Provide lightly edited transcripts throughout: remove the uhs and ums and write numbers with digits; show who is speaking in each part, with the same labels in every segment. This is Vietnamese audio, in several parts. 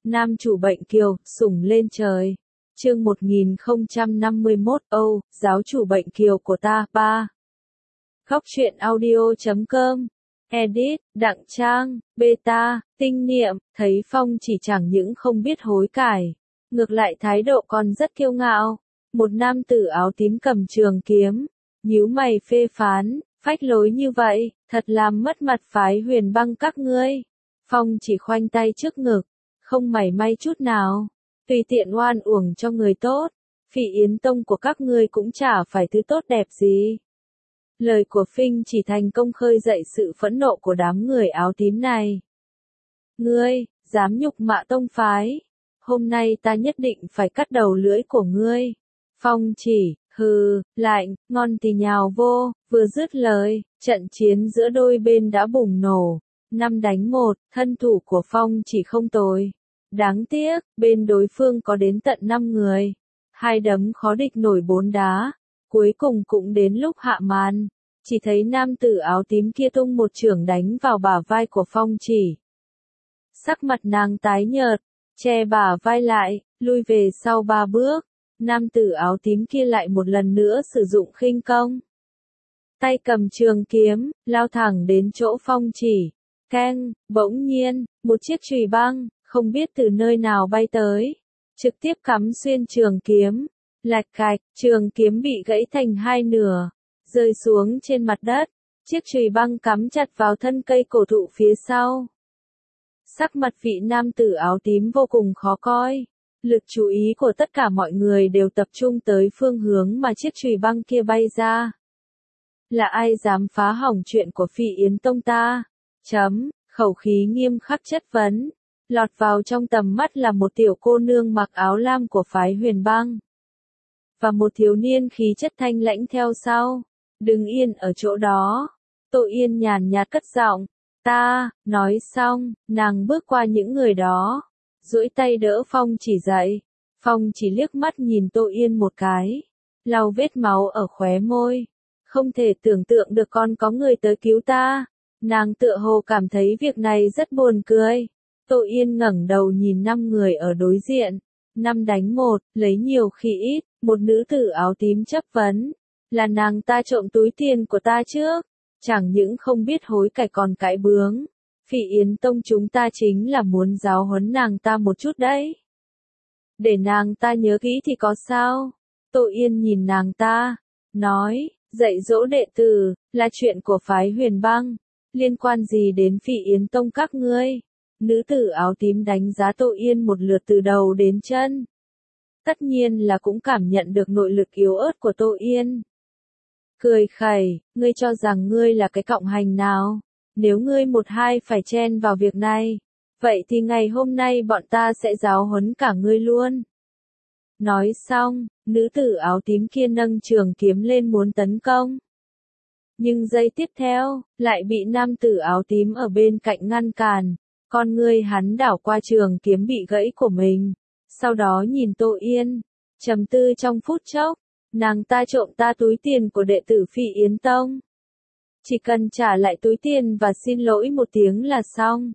Speaker 1: Nam chủ bệnh kiều, sủng lên trời. Chương 1051 Âu, giáo chủ bệnh kiều của ta, 3. Góc truyện audio.com. Edit, Đặng Trang, Beta, Tinh Niệm, thấy Phong chỉ chẳng những không biết hối cải. Ngược lại thái độ còn rất kiêu ngạo. Một nam tử áo tím cầm trường kiếm. Nhíu mày phê phán, phách lối như vậy, thật làm mất mặt phái Huyền Băng các ngươi. Phong chỉ khoanh tay trước ngực. Không mảy may chút nào, tùy tiện oan uổng cho người tốt, Phỉ Yến Tông của các ngươi cũng chả phải thứ tốt đẹp gì. Lời của Phinh chỉ thành công khơi dậy sự phẫn nộ của đám người áo tím này. Ngươi, dám nhục mạ tông phái, hôm nay ta nhất định phải cắt đầu lưỡi của ngươi. Phong chỉ, hừ, lạnh, ngon thì nhào vô, vừa dứt lời, trận chiến giữa đôi bên đã bùng nổ. 5 đánh 1, thân thủ của Phong chỉ không tồi. Đáng tiếc, bên đối phương có đến tận 5 người. 2 đấm khó địch nổi 4 đá. Cuối cùng cũng đến lúc hạ màn. Chỉ thấy nam tử áo tím kia tung một chưởng đánh vào bả vai của Phong chỉ. Sắc mặt nàng tái nhợt, che bả vai lại, lui về sau 3 bước. Nam tử áo tím kia lại một lần nữa sử dụng khinh công. Tay cầm trường kiếm, lao thẳng đến chỗ Phong chỉ. Keng, bỗng nhiên, một chiếc chùy băng, không biết từ nơi nào bay tới, trực tiếp cắm xuyên trường kiếm, lạch cạch, trường kiếm bị gãy thành 2 nửa, rơi xuống trên mặt đất, chiếc chùy băng cắm chặt vào thân cây cổ thụ phía sau. Sắc mặt vị nam tử áo tím vô cùng khó coi, lực chú ý của tất cả mọi người đều tập trung tới phương hướng mà chiếc chùy băng kia bay ra. Là ai dám phá hỏng chuyện của Phỉ Yến Tông ta? Khẩu khí nghiêm khắc chất vấn. Lọt vào trong tầm mắt là một tiểu cô nương mặc áo lam của phái Huyền Băng. Và một thiếu niên khí chất thanh lãnh theo sau. Đừng yên ở chỗ đó. Tô Yên nhàn nhạt cất giọng. Ta, nói xong, nàng bước qua những người đó. Duỗi tay đỡ Phong chỉ dậy. Phong chỉ liếc mắt nhìn Tô Yên một cái. Lau vết máu ở khóe môi. Không thể tưởng tượng được con có người tới cứu ta. Nàng tựa hồ cảm thấy việc này rất buồn cười. Tô Yên ngẩng đầu nhìn 5 người ở đối diện. 5 đánh 1, lấy nhiều khi ít, một nữ tử áo tím chất vấn. Là nàng ta trộm túi tiền của ta trước. Chẳng những không biết hối cải còn cãi bướng. Phỉ Yến Tông chúng ta chính là muốn giáo huấn nàng ta một chút đấy. Để nàng ta nhớ kỹ thì có sao? Tô Yên nhìn nàng ta, nói, dạy dỗ đệ tử, là chuyện của phái Huyền Băng. Liên quan gì đến Phỉ Yến Tông các ngươi? Nữ tử áo tím đánh giá Tô Yên một lượt từ đầu đến chân. Tất nhiên là cũng cảm nhận được nội lực yếu ớt của Tô Yên. Cười khẩy, ngươi cho rằng ngươi là cái cọng hành nào? Nếu ngươi một hai phải chen vào việc này, vậy thì ngày hôm nay bọn ta sẽ giáo huấn cả ngươi luôn. Nói xong, nữ tử áo tím kia nâng trường kiếm lên muốn tấn công. Nhưng giây tiếp theo, lại bị nam tử áo tím ở bên cạnh ngăn cản. Con ngươi hắn đảo qua trường kiếm bị gãy của mình. Sau đó nhìn Tô Yên. Trầm tư trong phút chốc. Nàng ta trộm ta túi tiền của đệ tử Phỉ Yến Tông. Chỉ cần trả lại túi tiền và xin lỗi một tiếng là xong.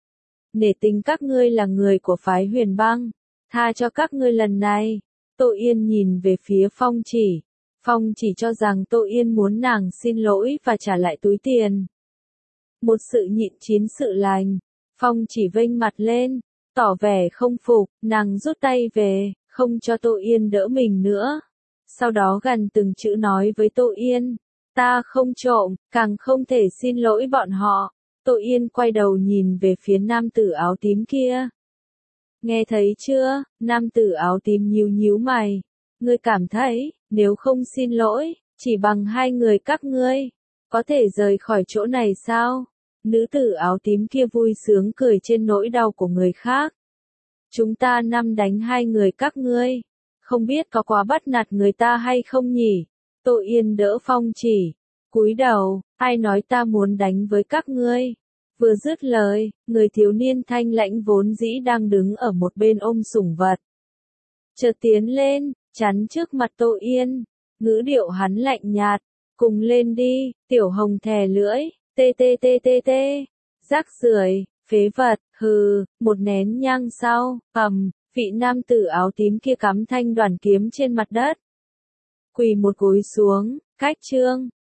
Speaker 1: Nể tình các ngươi là người của phái Huyền Băng. Tha cho các ngươi lần này. Tô Yên nhìn về phía Phong chỉ. Phong chỉ cho rằng Tô Yên muốn nàng xin lỗi và trả lại túi tiền. Một sự nhịn chín sự lành. Phong chỉ vênh mặt lên, tỏ vẻ không phục, nàng rút tay về, không cho Tô Yên đỡ mình nữa. Sau đó gần từng chữ nói với Tô Yên, ta không trộm, càng không thể xin lỗi bọn họ. Tô Yên quay đầu nhìn về phía nam tử áo tím kia. Nghe thấy chưa? Nam tử áo tím nhíu nhíu mày. Ngươi cảm thấy, nếu không xin lỗi, chỉ bằng 2 người các ngươi, có thể rời khỏi chỗ này sao? Nữ tử áo tím kia vui sướng cười trên nỗi đau của người khác. Chúng ta 5 đánh 2 người các ngươi. Không biết có quá bắt nạt người ta hay không nhỉ? Tô Yên đỡ Phong chỉ. Cúi đầu, ai nói ta muốn đánh với các ngươi? Vừa dứt lời, người thiếu niên thanh lãnh vốn dĩ đang đứng ở một bên ôm sủng vật. Chợt tiến lên, chắn trước mặt Tô Yên. Ngữ điệu hắn lạnh nhạt. Cùng lên đi, tiểu hồng thè lưỡi. Tê. Rác rưởi, Phế vật, hừ, một nén nhang sau, vị nam tử áo tím kia cắm thanh đoàn kiếm trên mặt đất. Quỳ một gối xuống, cách chương.